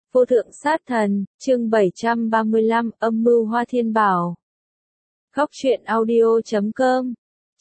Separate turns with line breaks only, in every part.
Vô thượng sát thần, chương 735, âm mưu Hoa Thiên Bảo. Góc truyện audio.com.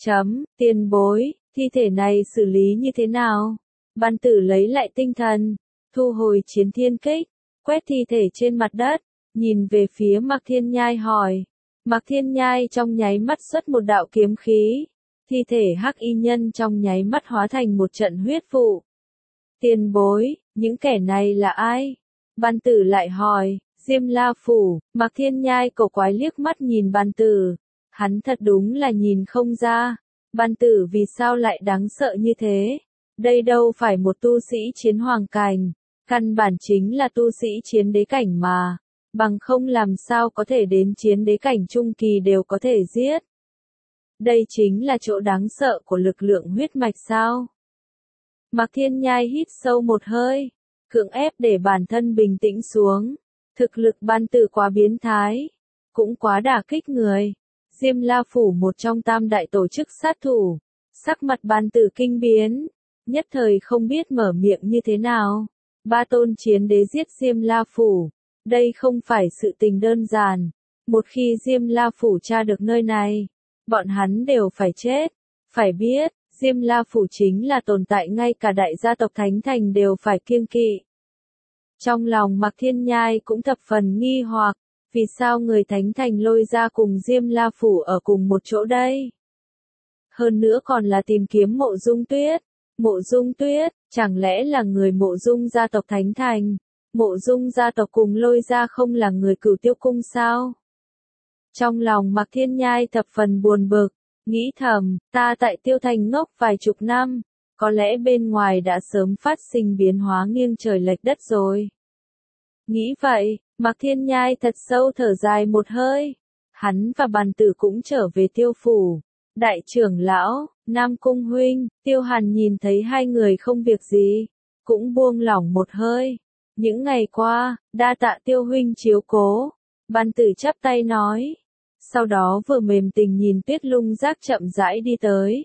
Tiền bối, thi thể này xử lý như thế nào? Ban Tử lấy lại tinh thần, thu hồi chiến thiên kích, quét thi thể trên mặt đất, nhìn về phía Mạc Thiên Nhai hỏi. Mạc Thiên Nhai trong nháy mắt xuất một đạo kiếm khí, thi thể hắc y nhân trong nháy mắt hóa thành một trận huyết vụ. Tiền bối, những kẻ này là ai? Ban Tử lại hỏi. Diêm La Phủ. Mạc Thiên Nhai cổ quái liếc mắt nhìn Ban Tử. Hắn thật đúng là nhìn không ra. Ban Tử vì sao lại đáng sợ như thế? Đây đâu phải một tu sĩ chiến hoàng cảnh. Căn bản chính là tu sĩ chiến đế cảnh mà. Bằng không làm sao có thể đến chiến đế cảnh trung kỳ đều có thể giết. Đây chính là chỗ đáng sợ của lực lượng huyết mạch sao? Mạc Thiên Nhai hít sâu một hơi, cưỡng ép để bản thân bình tĩnh xuống. Thực lực Ban Tử quá biến thái, cũng quá đả kích người. Diêm La Phủ một trong tam đại tổ chức sát thủ, sắc mặt Ban Tử kinh biến, nhất thời không biết mở miệng như thế nào. Ba tôn chiến đế giết Diêm La Phủ, đây không phải sự tình đơn giản. Một khi Diêm La Phủ tra được nơi này, bọn hắn đều phải chết. Phải biết, Diêm La Phủ chính là tồn tại ngay cả đại gia tộc Thánh Thành đều phải kiêng kỵ. Trong lòng Mạc Thiên Nhai cũng thập phần nghi hoặc, vì sao người Thánh Thành lôi ra cùng Diêm La Phủ ở cùng một chỗ đây? Hơn nữa còn là tìm kiếm Mộ Dung Tuyết. Mộ Dung Tuyết, chẳng lẽ là người Mộ Dung gia tộc Thánh Thành? Mộ Dung gia tộc cùng lôi ra không là người Cửu Tiêu Cung sao? Trong lòng Mạc Thiên Nhai thập phần buồn bực, nghĩ thầm, ta tại Tiêu Thành ngốc vài chục năm, có lẽ bên ngoài đã sớm phát sinh biến hóa nghiêng trời lệch đất rồi. Nghĩ vậy, Mạc Thiên Nhai thật sâu thở dài một hơi. Hắn và Ban Tử cũng trở về Tiêu Phủ. Đại trưởng lão, Nam Cung huynh, Tiêu Hàn nhìn thấy hai người không việc gì, cũng buông lỏng một hơi. Những ngày qua, đa tạ Tiêu huynh chiếu cố. Ban Tử chắp tay nói. Sau đó vừa mềm tình nhìn Tuyết Lung Giác chậm rãi đi tới.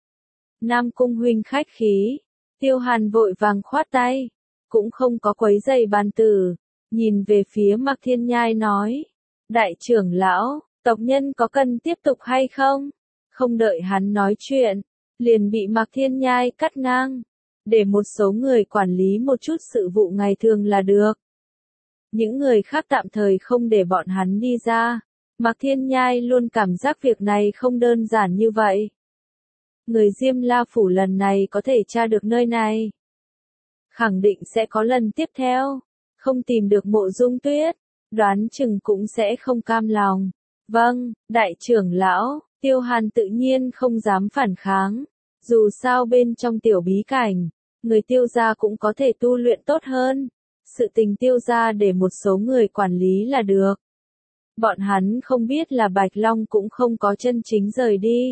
Nam Cung huynh khách khí. Tiêu Hàn vội vàng khoát tay, cũng không có quấy rầy Ban Tử, nhìn về phía Mạc Thiên Nhai nói. Đại trưởng lão, tộc nhân có cần tiếp tục hay không? Không đợi hắn nói chuyện, liền bị Mạc Thiên Nhai cắt ngang. Để một số người quản lý một chút sự vụ ngày thường là được. Những người khác tạm thời không để bọn hắn đi ra. Mạc Thiên Nhai luôn cảm giác việc này không đơn giản như vậy. Người Diêm La Phủ lần này có thể tra được nơi này. Khẳng định sẽ có lần tiếp theo. Không tìm được Mộ Dung Tuyết, đoán chừng cũng sẽ không cam lòng. Vâng, đại trưởng lão, Tiêu Hàn tự nhiên không dám phản kháng. Dù sao bên trong tiểu bí cảnh, người Tiêu gia cũng có thể tu luyện tốt hơn. Sự tình Tiêu gia để một số người quản lý là được. Bọn hắn không biết là Bạch Long cũng không có chân chính rời đi,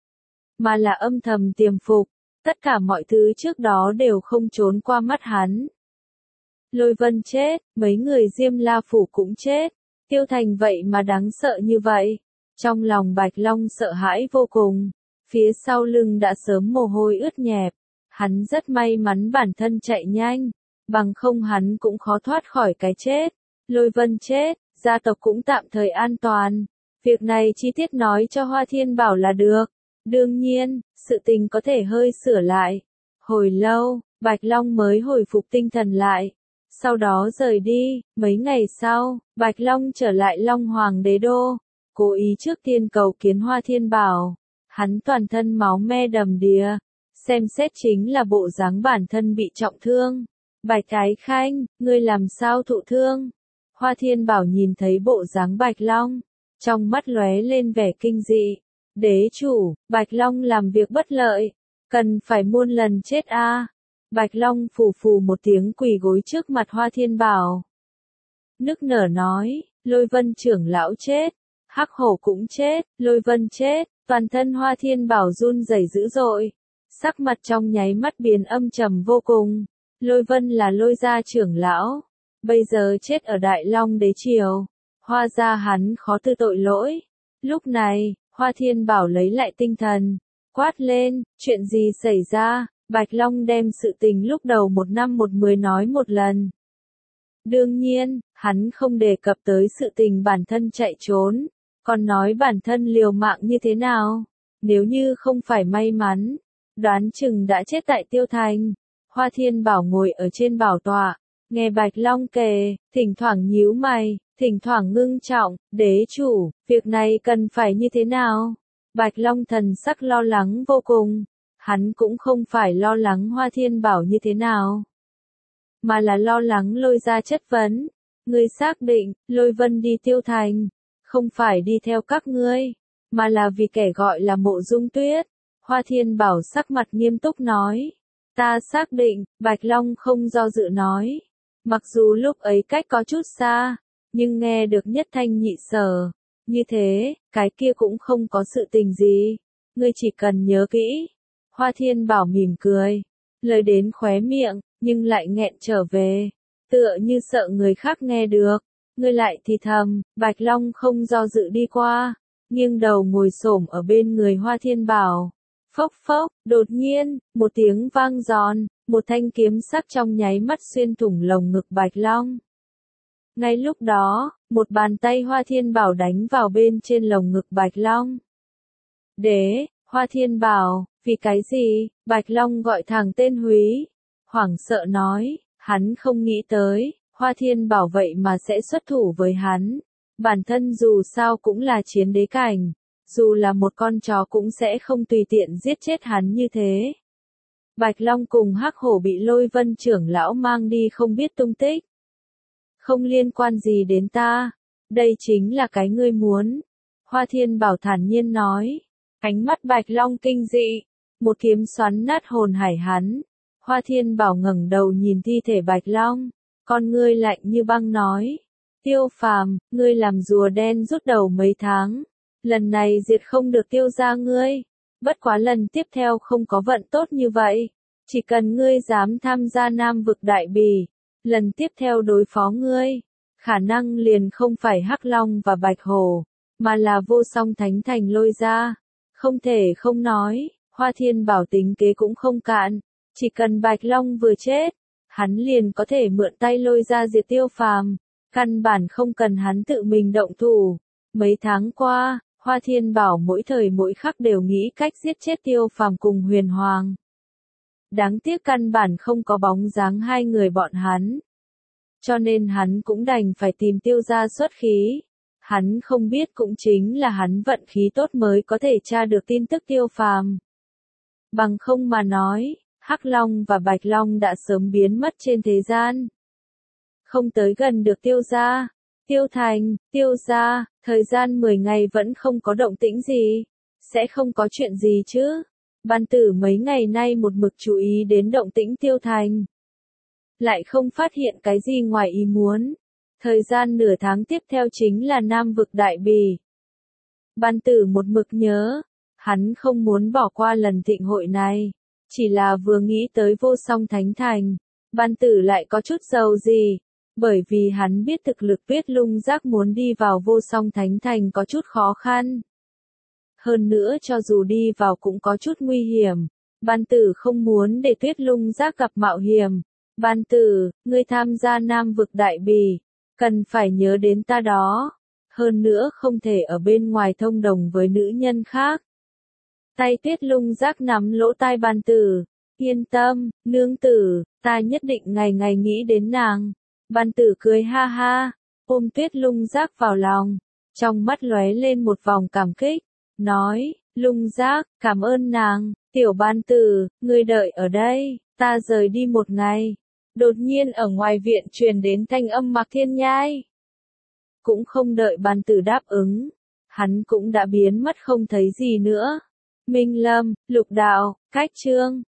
mà là âm thầm tiềm phục. Tất cả mọi thứ trước đó đều không trốn qua mắt hắn. Lôi Vân chết, mấy người Diêm La Phủ cũng chết. Tiêu Thành vậy mà đáng sợ như vậy. Trong lòng Bạch Long sợ hãi vô cùng. Phía sau lưng đã sớm mồ hôi ướt nhẹp. Hắn rất may mắn bản thân chạy nhanh. Bằng không hắn cũng khó thoát khỏi cái chết. Lôi Vân chết, gia tộc cũng tạm thời an toàn. Việc này chi tiết nói cho Hoa Thiên Bảo là được. Đương nhiên, sự tình có thể hơi sửa lại. Hồi lâu, Bạch Long mới hồi phục tinh thần lại. Sau đó rời đi. Mấy ngày sau, Bạch Long trở lại Long Hoàng Đế Đô. Cố ý trước tiên cầu kiến Hoa Thiên Bảo. Hắn toàn thân máu me đầm đìa. Xem xét chính là bộ dáng bản thân bị trọng thương. Bạch Ái Khanh, ngươi làm sao thụ thương? Hoa Thiên Bảo nhìn thấy bộ dáng Bạch Long, trong mắt lóe lên vẻ kinh dị. Đế chủ, Bạch Long làm việc bất lợi, cần phải muôn lần chết a. Bạch Long phù phù một tiếng quỳ gối trước mặt Hoa Thiên Bảo. Nức nở nói, Lôi Vân trưởng lão chết, Hắc Hổ cũng chết, Lôi Vân chết, toàn thân Hoa Thiên Bảo run rẩy dữ dội. Sắc mặt trong nháy mắt biến âm trầm vô cùng. Lôi Vân là Lôi gia trưởng lão, bây giờ chết ở Đại Long Đế Triều. Hoa gia hắn khó tư tội lỗi. Lúc này, Hoa Thiên Bảo lấy lại tinh thần, quát lên, chuyện gì xảy ra? Bạch Long đem sự tình lúc đầu 1 năm 1 10 nói một lần. Đương nhiên, hắn không đề cập tới sự tình bản thân chạy trốn, còn nói bản thân liều mạng như thế nào. Nếu như không phải may mắn, đoán chừng đã chết tại Tiêu Thành. Hoa Thiên Bảo ngồi ở trên bảo tọa, nghe Bạch Long kể, thỉnh thoảng nhíu mày, thỉnh thoảng ngưng trọng, đế chủ, việc này cần phải như thế nào? Bạch Long thần sắc lo lắng vô cùng, hắn cũng không phải lo lắng Hoa Thiên Bảo như thế nào, mà là lo lắng Lôi Gia chất vấn. Ngươi xác định, Lôi Vân đi Tiêu Thành, không phải đi theo các ngươi, mà là vì kẻ gọi là Mộ Dung Tuyết. Hoa Thiên Bảo sắc mặt nghiêm túc nói. Ta xác định, Bạch Long không do dự nói. Mặc dù lúc ấy cách có chút xa, nhưng nghe được nhất thanh nhị sở. Như thế, cái kia cũng không có sự tình gì. Ngươi chỉ cần nhớ kỹ. Hoa Thiên Bảo mỉm cười. Lời đến khóe miệng, nhưng lại nghẹn trở về. Tựa như sợ người khác nghe được. Ngươi lại thì thầm, Bạch Long không do dự đi qua. Nghiêng đầu ngồi xổm ở bên người Hoa Thiên Bảo. Phốc phốc, đột nhiên, một tiếng vang giòn, một thanh kiếm sắc trong nháy mắt xuyên thủng lồng ngực Bạch Long. Ngay lúc đó, một bàn tay Hoa Thiên Bảo đánh vào bên trên lồng ngực Bạch Long. Đế, Hoa Thiên Bảo, vì cái gì? Bạch Long gọi thẳng tên Húy. Hoảng sợ nói, hắn không nghĩ tới, Hoa Thiên Bảo vậy mà sẽ xuất thủ với hắn. Bản thân dù sao cũng là chiến đế cảnh. Dù là một con chó cũng sẽ không tùy tiện giết chết hắn như thế. Bạch Long cùng Hắc Hổ bị Lôi Vân trưởng lão mang đi không biết tung tích. Không liên quan gì đến ta. Đây chính là cái ngươi muốn. Hoa Thiên Bảo thản nhiên nói. Ánh mắt Bạch Long kinh dị. Một kiếm xoắn nát hồn hải hắn. Hoa Thiên Bảo ngẩng đầu nhìn thi thể Bạch Long. Con ngươi lạnh như băng nói. Tiêu Phàm, ngươi làm rùa đen rút đầu mấy tháng. Lần này diệt không được Tiêu gia ngươi. Bất quá lần tiếp theo không có vận tốt như vậy. Chỉ cần ngươi dám tham gia Nam vực đại bỉ. Lần tiếp theo đối phó ngươi. Khả năng liền không phải Hắc Long và Bạch Hổ. Mà là Vô Song Thánh Thành Lôi gia. Không thể không nói. Hoa Thiên Bảo tính kế cũng không cạn. Chỉ cần Bạch Long vừa chết. Hắn liền có thể mượn tay Lôi gia diệt Tiêu Phàm. Căn bản không cần hắn tự mình động thủ. Mấy tháng qua, Hoa Thiên Bảo mỗi thời mỗi khắc đều nghĩ cách giết chết Tiêu Phàm cùng Huyền Hoàng. Đáng tiếc căn bản không có bóng dáng hai người bọn hắn. Cho nên hắn cũng đành phải tìm Tiêu gia xuất khí. Hắn không biết cũng chính là hắn vận khí tốt mới có thể tra được tin tức Tiêu Phàm. Bằng không mà nói, Hắc Long và Bạch Long đã sớm biến mất trên thế gian. Không tới gần được Tiêu gia. Tiêu Thành, Tiêu gia, thời gian 10 ngày vẫn không có động tĩnh gì. Sẽ không có chuyện gì chứ. Ban Tử mấy ngày nay một mực chú ý đến động tĩnh Tiêu Thành. Lại không phát hiện cái gì ngoài ý muốn. Thời gian nửa tháng tiếp theo chính là Nam vực đại bỉ. Ban Tử một mực nhớ. Hắn không muốn bỏ qua lần thịnh hội này. Chỉ là vừa nghĩ tới Vô Song Thánh Thành. Ban Tử lại có chút giàu gì. Bởi vì hắn biết thực lực Tuyết Lung Giác muốn đi vào Vô Song Thánh Thành có chút khó khăn. Hơn nữa cho dù đi vào cũng có chút nguy hiểm. Ban Tử không muốn để Tuyết Lung Giác gặp mạo hiểm. Ban Tử, ngươi tham gia Nam vực đại bỉ. Cần phải nhớ đến ta đó. Hơn nữa không thể ở bên ngoài thông đồng với nữ nhân khác. Tay Tuyết Lung Giác nắm lỗ tai Ban Tử. Yên tâm, nương tử, ta nhất định ngày ngày nghĩ đến nàng. Ban Tử cười ha ha, ôm Tuyết Lung Giác vào lòng, trong mắt lóe lên một vòng cảm kích, nói, Lung Giác, cảm ơn nàng, tiểu Ban Tử, ngươi đợi ở đây, ta rời đi một ngày. Đột nhiên ở ngoài viện truyền đến thanh âm Mạc Thiên Nhai. Cũng không đợi Ban Tử đáp ứng, hắn cũng đã biến mất không thấy gì nữa. Minh Lâm, Lục Đạo, Cách Chương.